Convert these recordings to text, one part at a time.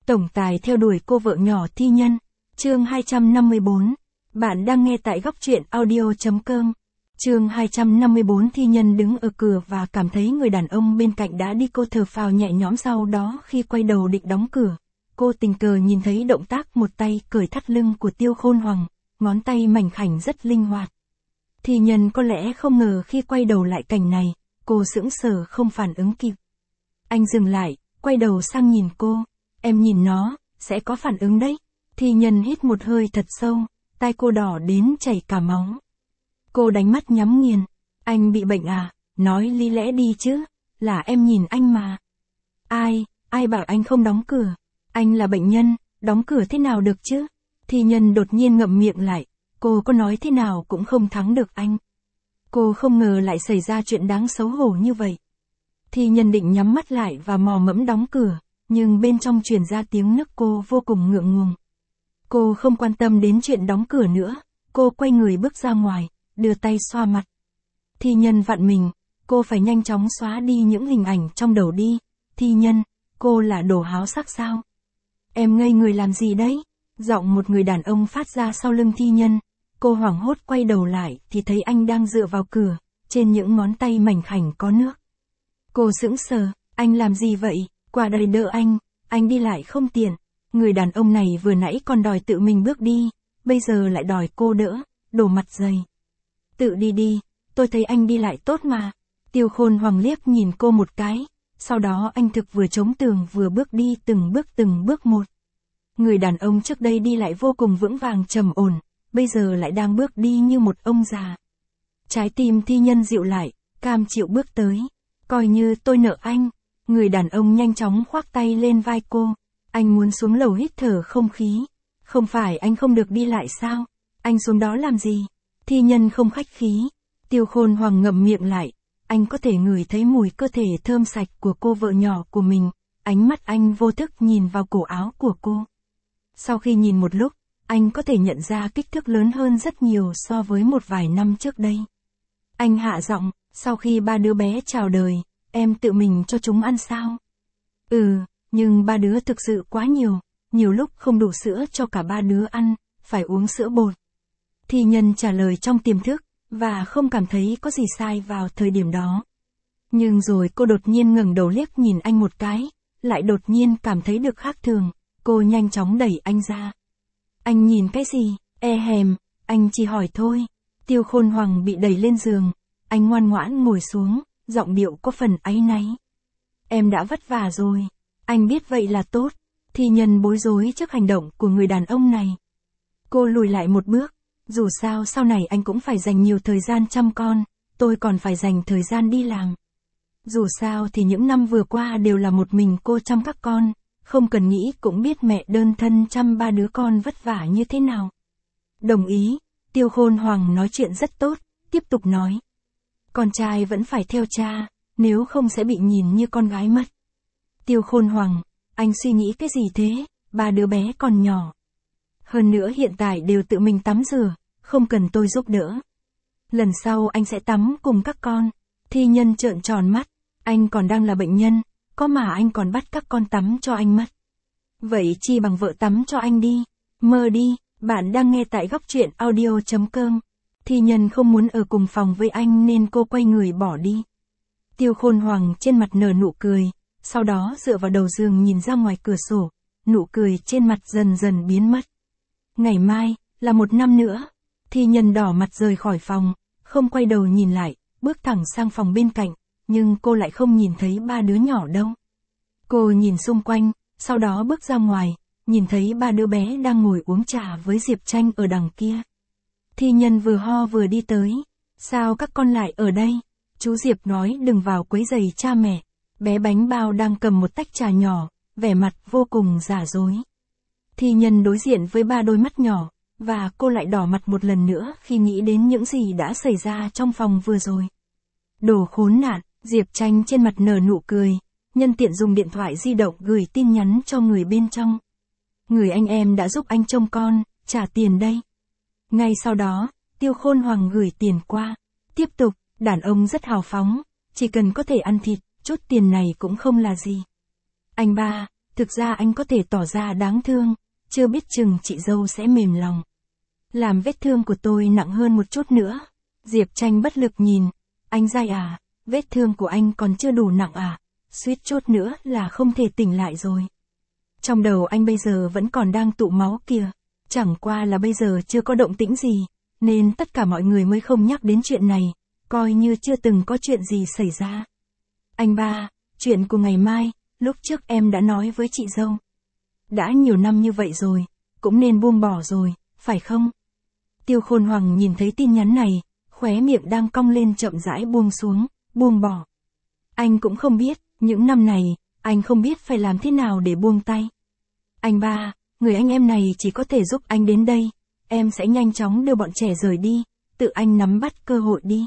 Tổng tài theo đuổi cô vợ nhỏ thi nhân. Chương 254. Bạn đang nghe tại góc truyện audio.com. Chương 254. Thi nhân đứng ở cửa và cảm thấy người đàn ông bên cạnh đã đi, cô thở phào nhẹ nhõm, sau đó khi quay đầu định đóng cửa, cô tình cờ nhìn thấy động tác một tay cởi thắt lưng của Tiêu Khôn Hoàng, ngón tay mảnh khảnh rất linh hoạt. Thi nhân có lẽ không ngờ khi quay đầu lại cảnh này, cô sững sờ không phản ứng kịp. Anh dừng lại, quay đầu sang nhìn cô. Em nhìn nó, sẽ có phản ứng đấy. Thi nhân hít một hơi thật sâu, tai cô đỏ đến chảy cả máu. Cô đánh mắt nhắm nghiền. Anh bị bệnh à? Nói lý lẽ đi chứ, là em nhìn anh mà. Ai bảo anh không đóng cửa? Anh là bệnh nhân, đóng cửa thế nào được chứ? Thi nhân đột nhiên ngậm miệng lại, cô có nói thế nào cũng không thắng được anh. Cô không ngờ lại xảy ra chuyện đáng xấu hổ như vậy. Thi nhân định nhắm mắt lại và mò mẫm đóng cửa, nhưng bên trong truyền ra tiếng nức, cô vô cùng ngượng ngùng. Cô không quan tâm đến chuyện đóng cửa nữa, cô quay người bước ra ngoài, đưa tay xoa mặt. Thi nhân vặn mình, cô phải nhanh chóng xóa đi những hình ảnh trong đầu đi. Thi nhân, cô là đồ háo sắc sao? Em ngây người làm gì đấy? Giọng một người đàn ông phát ra sau lưng thi nhân. Cô hoảng hốt quay đầu lại thì thấy anh đang dựa vào cửa, trên những ngón tay mảnh khảnh có nước. Cô sững sờ, anh làm gì vậy? Qua đây đỡ anh đi lại không tiện. Người đàn ông này vừa nãy còn đòi tự mình bước đi, bây giờ lại đòi cô đỡ, đổ mặt dày. Tự đi đi, tôi thấy anh đi lại tốt mà. Tiêu Khôn Hoàng liếc nhìn cô một cái, sau đó anh thực vừa chống tường vừa bước đi từng bước một. Người đàn ông trước đây đi lại vô cùng vững vàng trầm ổn, bây giờ lại đang bước đi như một ông già. Trái tim thi nhân dịu lại, cam chịu bước tới. Coi như tôi nợ anh. Người đàn ông nhanh chóng khoác tay lên vai cô. Anh muốn xuống lầu hít thở không khí. Không phải anh không được đi lại sao? Anh xuống đó làm gì? Thi nhân không khách khí. Tiêu Khôn Hoàng ngậm miệng lại. Anh có thể ngửi thấy mùi cơ thể thơm sạch của cô vợ nhỏ của mình. Ánh mắt anh vô thức nhìn vào cổ áo của cô. Sau khi nhìn một lúc, anh có thể nhận ra kích thước lớn hơn rất nhiều so với một vài năm trước đây. Anh hạ giọng, sau khi ba đứa bé chào đời, em tự mình cho chúng ăn sao? Nhưng ba đứa thực sự quá nhiều lúc không đủ sữa cho cả ba đứa ăn, phải uống sữa bột. Thi nhân trả lời trong tiềm thức, và không cảm thấy có gì sai vào thời điểm đó. Nhưng rồi cô đột nhiên ngẩng đầu liếc nhìn anh một cái, lại đột nhiên cảm thấy được khác thường, cô nhanh chóng đẩy anh ra. Anh nhìn cái gì? Anh chỉ hỏi thôi. Tiêu Khôn Hoàng bị đẩy lên giường, anh ngoan ngoãn ngồi xuống, giọng điệu có phần áy náy. Em đã vất vả rồi. Anh biết vậy là tốt. Thi nhân bối rối trước hành động của người đàn ông này. Cô lùi lại một bước. Dù sao sau này anh cũng phải dành nhiều thời gian chăm con, tôi còn phải dành thời gian đi làm. Dù sao thì những năm vừa qua đều là một mình cô chăm các con, không cần nghĩ cũng biết mẹ đơn thân chăm ba đứa con vất vả như thế nào. Đồng ý. Tiêu Khôn Hoàng nói chuyện rất tốt, tiếp tục nói. Con trai vẫn phải theo cha, nếu không sẽ bị nhìn như con gái mất. Tiêu Khôn Hoàng, anh suy nghĩ cái gì thế? Ba đứa bé còn nhỏ. Hơn nữa hiện tại đều tự mình tắm rửa, không cần tôi giúp đỡ. Lần sau anh sẽ tắm cùng các con. Thi nhân trợn tròn mắt, anh còn đang là bệnh nhân, có mà anh còn bắt các con tắm cho anh mất. Vậy chi bằng vợ tắm cho anh đi. Mơ đi. Bạn đang nghe tại góc truyện audio.com. Thi nhân không muốn ở cùng phòng với anh nên cô quay người bỏ đi. Tiêu Khôn Hoàng trên mặt nở nụ cười, sau đó dựa vào đầu giường nhìn ra ngoài cửa sổ, nụ cười trên mặt dần dần biến mất. Ngày mai, là một năm nữa. Thi nhân đỏ mặt rời khỏi phòng, không quay đầu nhìn lại, bước thẳng sang phòng bên cạnh, nhưng cô lại không nhìn thấy ba đứa nhỏ đâu. Cô nhìn xung quanh, sau đó bước ra ngoài, nhìn thấy ba đứa bé đang ngồi uống trà với Diệp Tranh ở đằng kia. Thi nhân vừa ho vừa đi tới. Sao các con lại ở đây? Chú Diệp nói đừng vào quấy rầy cha mẹ. Bé Bánh Bao đang cầm một tách trà nhỏ, vẻ mặt vô cùng giả dối. Thi nhân đối diện với ba đôi mắt nhỏ, và cô lại đỏ mặt một lần nữa khi nghĩ đến những gì đã xảy ra trong phòng vừa rồi. Đồ khốn nạn. Diệp Tranh trên mặt nở nụ cười, nhân tiện dùng điện thoại di động gửi tin nhắn cho người bên trong. Người anh em đã giúp anh trông con, trả tiền đây. Ngay sau đó, Tiêu Khôn Hoàng gửi tiền qua. Tiếp tục, đàn ông rất hào phóng, chỉ cần có thể ăn thịt, chút tiền này cũng không là gì. Anh ba, Thực ra anh có thể tỏ ra đáng thương, chưa biết chừng chị dâu sẽ mềm lòng. Làm vết thương của tôi nặng hơn một chút nữa. Diệp Tranh bất lực nhìn. Anh dai à, vết thương của anh còn chưa đủ nặng à, suýt chút nữa là không thể tỉnh lại rồi. Trong đầu anh bây giờ vẫn còn đang tụ máu kìa, chẳng qua là bây giờ chưa có động tĩnh gì, nên tất cả mọi người mới không nhắc đến chuyện này, coi như chưa từng có chuyện gì xảy ra. Anh ba, chuyện của ngày mai, lúc trước em đã nói với chị dâu. Đã nhiều năm như vậy rồi, cũng nên buông bỏ rồi, phải không? Tiêu Khôn Hoàng nhìn thấy tin nhắn này, khóe miệng đang cong lên chậm rãi buông xuống, buông bỏ. Anh cũng không biết, những năm này, anh không biết phải làm thế nào để buông tay. Anh ba, người anh em này chỉ có thể giúp anh đến đây, em sẽ nhanh chóng đưa bọn trẻ rời đi, tự anh nắm bắt cơ hội đi.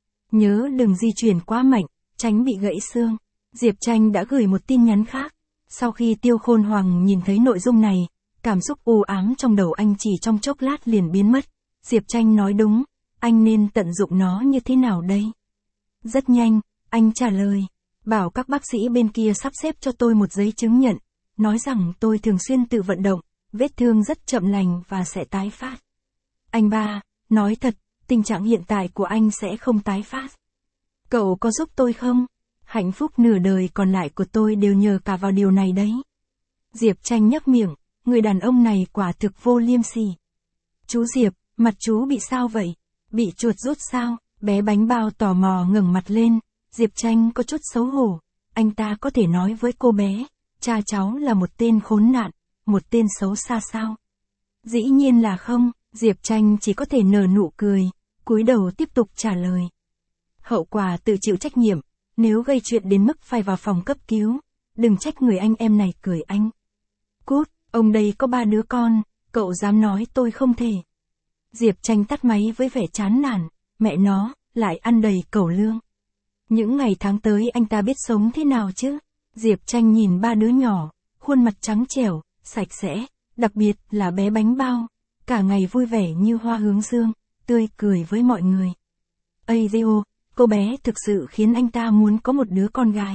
Nhớ đừng di chuyển quá mạnh, tránh bị gãy xương. Diệp Tranh đã gửi một tin nhắn khác. Sau khi Tiêu Khôn Hoàng nhìn thấy nội dung này, cảm xúc u ám trong đầu anh chỉ trong chốc lát liền biến mất. Diệp Tranh nói đúng, anh nên tận dụng nó như thế nào đây? Rất nhanh, anh trả lời, bảo các bác sĩ bên kia sắp xếp cho tôi một giấy chứng nhận, nói rằng tôi thường xuyên tự vận động, vết thương rất chậm lành và sẽ tái phát. Anh ba, nói thật, tình trạng hiện tại của anh sẽ không tái phát. Cậu có giúp tôi không? Hạnh phúc nửa đời còn lại của tôi đều nhờ cả vào điều này đấy. Diệp Tranh nhếch miệng, người đàn ông này quả thực vô liêm sỉ. Chú Diệp, mặt chú bị sao vậy? Bị chuột rút sao? Bé bánh bao tò mò ngẩng mặt lên, Diệp Tranh có chút xấu hổ. Anh ta có thể nói với cô bé, cha cháu là một tên khốn nạn, một tên xấu xa sao? Dĩ nhiên là không, Diệp Tranh chỉ có thể nở nụ cười, cúi đầu tiếp tục trả lời. Hậu quả tự chịu trách nhiệm, nếu gây chuyện đến mức phải vào phòng cấp cứu, đừng trách người anh em này cười anh. Cút, ông đây có 3 đứa con, cậu dám nói tôi không thể. Diệp Tranh tắt máy với vẻ chán nản, mẹ nó, lại ăn đầy cẩu lương. Những ngày tháng tới anh ta biết sống thế nào chứ? Diệp Tranh nhìn 3 đứa nhỏ, khuôn mặt trắng trẻo, sạch sẽ, đặc biệt là bé bánh bao, cả ngày vui vẻ như hoa hướng dương, tươi cười với mọi người. Ây Diêu, cô bé thực sự khiến anh ta muốn có một đứa con gái.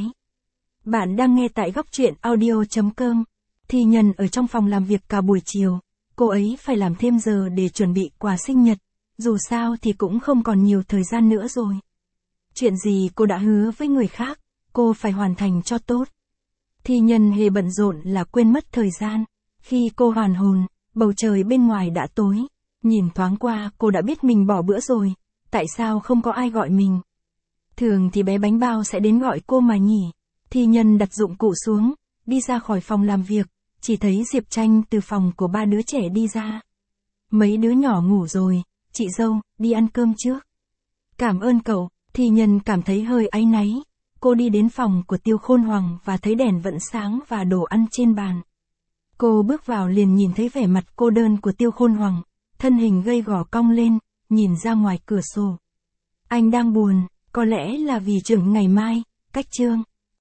Bạn đang nghe tại góc truyện audio.com. Thi Nhân ở trong phòng làm việc cả buổi chiều, cô ấy phải làm thêm giờ để chuẩn bị quà sinh nhật, dù sao thì cũng không còn nhiều thời gian nữa rồi. Chuyện gì cô đã hứa với người khác, cô phải hoàn thành cho tốt. Thi Nhân hề bận rộn là quên mất thời gian. Khi cô hoàn hồn, bầu trời bên ngoài đã tối. Nhìn thoáng qua cô đã biết mình bỏ bữa rồi. Tại sao không có ai gọi mình? Thường thì bé bánh bao sẽ đến gọi cô mà nhỉ. Thi Nhân đặt dụng cụ xuống, đi ra khỏi phòng làm việc, chỉ thấy Diệp Tranh từ phòng của 3 đứa trẻ đi ra. Mấy đứa nhỏ ngủ rồi, chị dâu, đi ăn cơm trước. Cảm ơn cậu. Thi Nhân cảm thấy hơi áy náy. Cô đi đến phòng của Tiêu Khôn Hoàng và thấy đèn vẫn sáng và đồ ăn trên bàn. Cô bước vào liền nhìn thấy vẻ mặt cô đơn của Tiêu Khôn Hoàng, thân hình gầy gò cong lên, nhìn ra ngoài cửa sổ. Anh đang buồn, có lẽ là vì trường ngày mai, cách chương.